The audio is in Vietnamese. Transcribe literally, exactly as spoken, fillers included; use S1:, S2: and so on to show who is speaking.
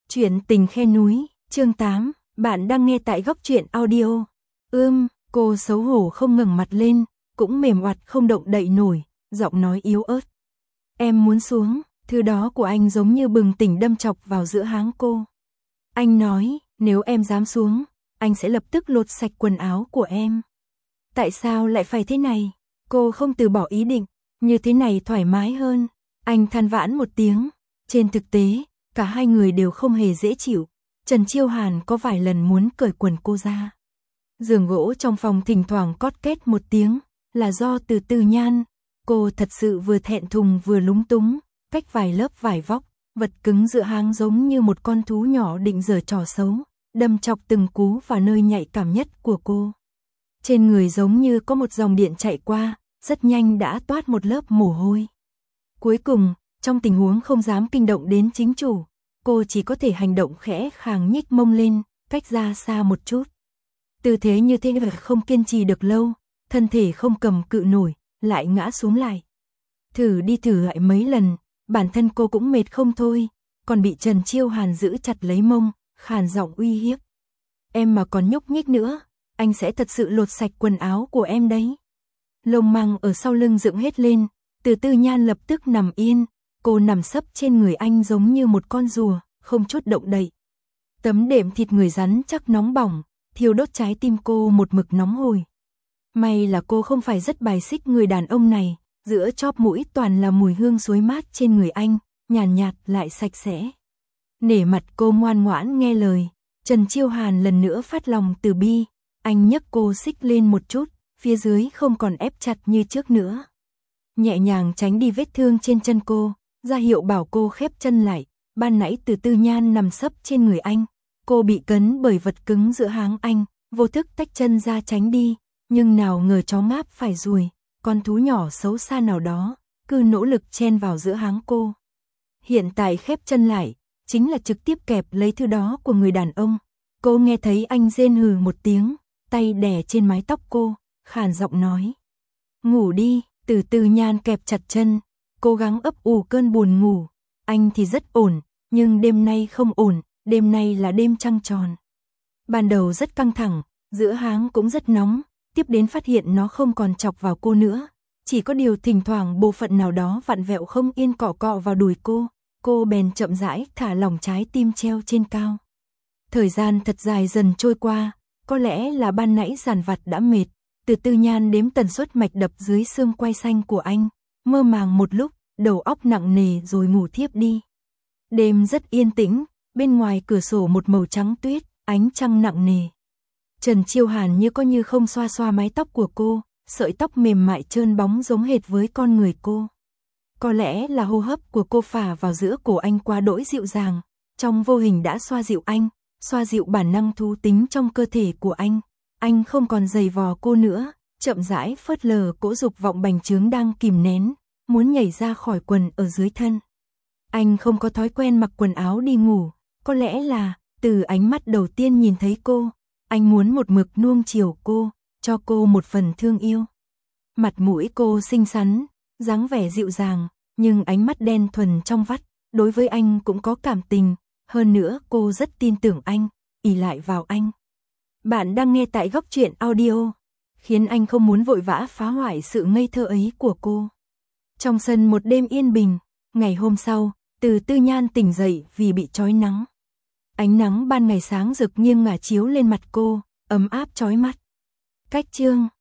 S1: Chuyện tình khe núi, chương tám, bạn đang nghe tại Góc Truyện Audio. Ưm, cô xấu hổ không ngẩng mặt lên, cũng mềm oặt không động đậy nổi, giọng nói yếu ớt. Em muốn xuống, thứ đó của anh giống như bừng tỉnh đâm chọc vào giữa háng cô. Anh nói, nếu em dám xuống, anh sẽ lập tức lột sạch quần áo của em. Tại sao lại phải thế này? Cô không từ bỏ ý định, như thế này thoải mái hơn. Anh than vãn một tiếng, trên thực tế, cả hai người đều không hề dễ chịu. Trần Chiêu Hàn có vài lần muốn cởi quần cô ra. Giường gỗ trong phòng thỉnh thoảng cót két một tiếng, là do Từ Từ Nhan. Cô thật sự vừa thẹn thùng vừa lúng túng, cách vài lớp vải vóc, vật cứng giữa háng giống như một con thú nhỏ định giở trò xấu, đâm chọc từng cú vào nơi nhạy cảm nhất của cô. Trên người giống như có một dòng điện chạy qua, rất nhanh đã toát một lớp mồ hôi. Cuối cùng, trong tình huống không dám kinh động đến chính chủ, cô chỉ có thể hành động khẽ khàng nhích mông lên, cách ra xa một chút. Tư thế như thế này không kiên trì được lâu, thân thể không cầm cự nổi, lại ngã xuống lại. Thử đi thử lại mấy lần, bản thân cô cũng mệt không thôi, còn bị Trần Chiêu Hàn giữ chặt lấy mông, khàn giọng uy hiếp. Em mà còn nhúc nhích nữa, anh sẽ thật sự lột sạch quần áo của em đấy. Lông măng ở sau lưng dựng hết lên, Từ Từ Nhan lập tức nằm yên, cô nằm sấp trên người anh giống như một con rùa, không chút động đậy. Tấm đệm thịt người rắn chắc nóng bỏng, thiêu đốt trái tim cô một mực nóng hổi. May là cô không phải rất bài xích người đàn ông này, giữa chóp mũi toàn là mùi hương xối mát trên người anh, nhàn nhạt, nhạt lại sạch sẽ. Nể mặt cô ngoan ngoãn nghe lời, Trần Chiêu Hàn lần nữa phát lòng từ bi, anh nhấc cô xích lên một chút, phía dưới không còn ép chặt như trước nữa. Nhẹ nhàng tránh đi vết thương trên chân cô, ra hiệu bảo cô khép chân lại, ban nãy Từ Từ Nhan nằm sấp trên người anh, cô bị cấn bởi vật cứng giữa háng anh, vô thức tách chân ra tránh đi, nhưng nào ngờ chó ngáp phải ruồi, con thú nhỏ xấu xa nào đó, cứ nỗ lực chen vào giữa háng cô. Hiện tại khép chân lại, chính là trực tiếp kẹp lấy thứ đó của người đàn ông. Cô nghe thấy anh rên hừ một tiếng, tay đè trên mái tóc cô, khàn giọng nói. Ngủ đi. Từ Từ Nhan kẹp chặt chân, cố gắng ấp ủ cơn buồn ngủ. Anh thì rất ổn, nhưng đêm nay không ổn, đêm nay là đêm trăng tròn. Ban đầu rất căng thẳng, giữa háng cũng rất nóng, tiếp đến phát hiện nó không còn chọc vào cô nữa. Chỉ có điều thỉnh thoảng bộ phận nào đó vặn vẹo không yên cọ cọ vào đùi cô, cô bèn chậm rãi thả lỏng trái tim treo trên cao. Thời gian thật dài dần trôi qua, có lẽ là ban nãy dằn vặt đã mệt. Từ Từ Nhan đếm tần suất mạch đập dưới xương quai xanh của anh, mơ màng một lúc, đầu óc nặng nề rồi ngủ thiếp đi. Đêm rất yên tĩnh, bên ngoài cửa sổ một màu trắng tuyết, ánh trăng nặng nề. Trần Chiêu Hàn như có như không xoa xoa mái tóc của cô, sợi tóc mềm mại trơn bóng giống hệt với con người cô. Có lẽ là hô hấp của cô phả vào giữa cổ anh quá đỗi dịu dàng, trong vô hình đã xoa dịu anh, xoa dịu bản năng thú tính trong cơ thể của anh. Anh không còn giày vò cô nữa, chậm rãi phớt lờ cỗ dục vọng bành trướng đang kìm nén, muốn nhảy ra khỏi quần ở dưới thân. Anh không có thói quen mặc quần áo đi ngủ, có lẽ là, từ ánh mắt đầu tiên nhìn thấy cô, anh muốn một mực nuông chiều cô, cho cô một phần thương yêu. Mặt mũi cô xinh xắn, dáng vẻ dịu dàng, nhưng ánh mắt đen thuần trong vắt, đối với anh cũng có cảm tình, hơn nữa cô rất tin tưởng anh, ỷ lại vào anh. Bạn đang nghe tại Góc Truyện Audio, khiến anh không muốn vội vã phá hoại sự ngây thơ ấy của cô. Trong sân một đêm yên bình, ngày hôm sau, Từ Từ Nhan tỉnh dậy vì bị chói nắng. Ánh nắng ban ngày sáng rực nghiêng ngả chiếu lên mặt cô, ấm áp chói mắt. Cách chương